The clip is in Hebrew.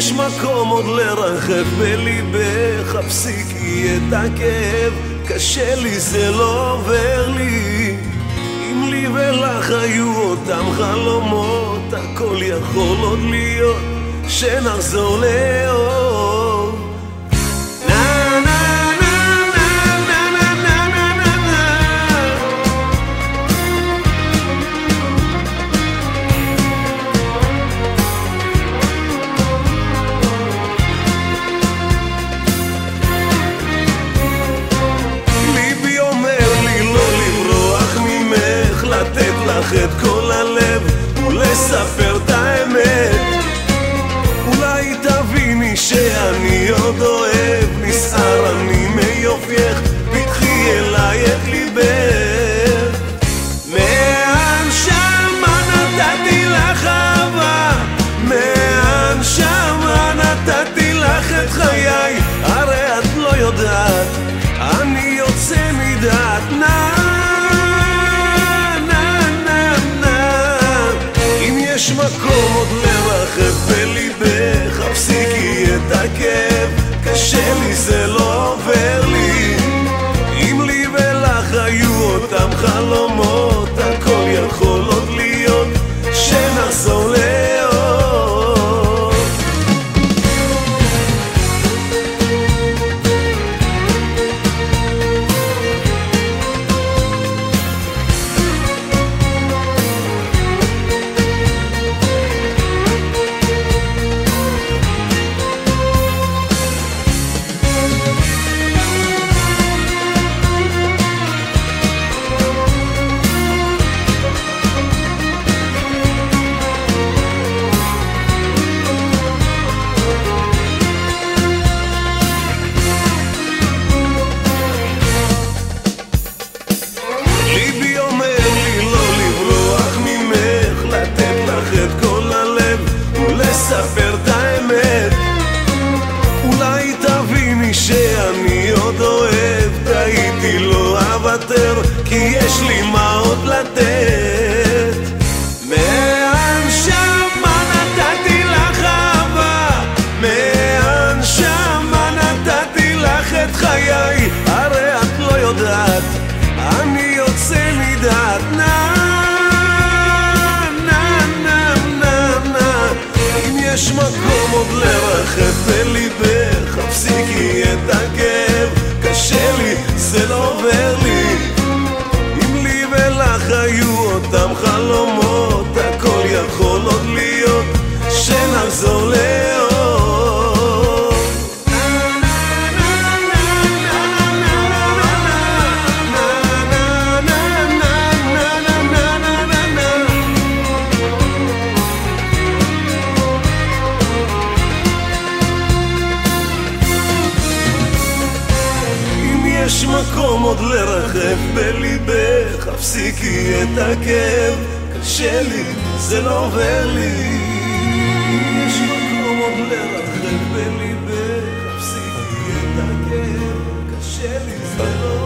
יש מקום עוד לרחב בליבך, הפסיקי את הכאב, קשה לי זה לא עובר לי. אם לי ולך היו אותם חלומות, הכל יכול עוד להיות שנחזור לאור. את כל הלב ולספר את האמת, אולי תביני שאני עוד אוהב, נסער אני מיופייך, פתחי אליי את ליבך. מהנשמה נתתי לך אהבה, מהנשמה נתתי לך את חיי, הרי את לא יודעת, אני יוצא מדעת. יש מקום עוד לרחב בליבך, הפסיקי את הכאב, קשה לי זה לא עובר לי. אם לי ולך היו אותם חלומות, הכל יכול עוד להיות שנחזור לאור. לספר את האמת, אולי תביני שאני עוד אוהב, טעיתי לא אוותר, כי יש לי מה עוד לתת. מהנשמה נתתי לך אהבה, מהנשמה נתתי לך את חיי, הרי את לא יודעת, אני יוצא מדעת. יש מקום עוד לרחב בליבך, הפסיקי את הכאב, קשה לי זה לא עובר לי. אם לי ולך היו אותם חלומות, הכל יכול עוד להיות שנחזור לאור. יש מקום עוד לרחב בליבך, הפסיקי את הכאב, קשה לי זה לא עובר לי. יש מקום עוד לרחב בליבך, הפסיקי את הכאב, קשה לי זה לא עובר לי.